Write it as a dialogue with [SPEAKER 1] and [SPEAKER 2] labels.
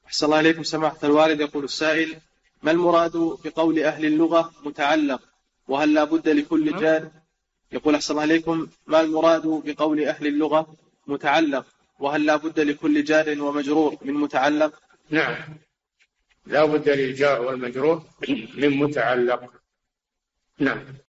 [SPEAKER 1] أحسن الله إليكم سماحة الوالد. يقول السائل: ما المراد بقول أهل اللغة متعلق، وهل لا بد لكل جار؟ يقول: أحسن الله إليكم، ما المراد بقول أهل اللغة متعلق، وهل لا بد لكل جار ومجرور من متعلق؟
[SPEAKER 2] نعم، لا بد للجار والمجرور من متعلق. نعم.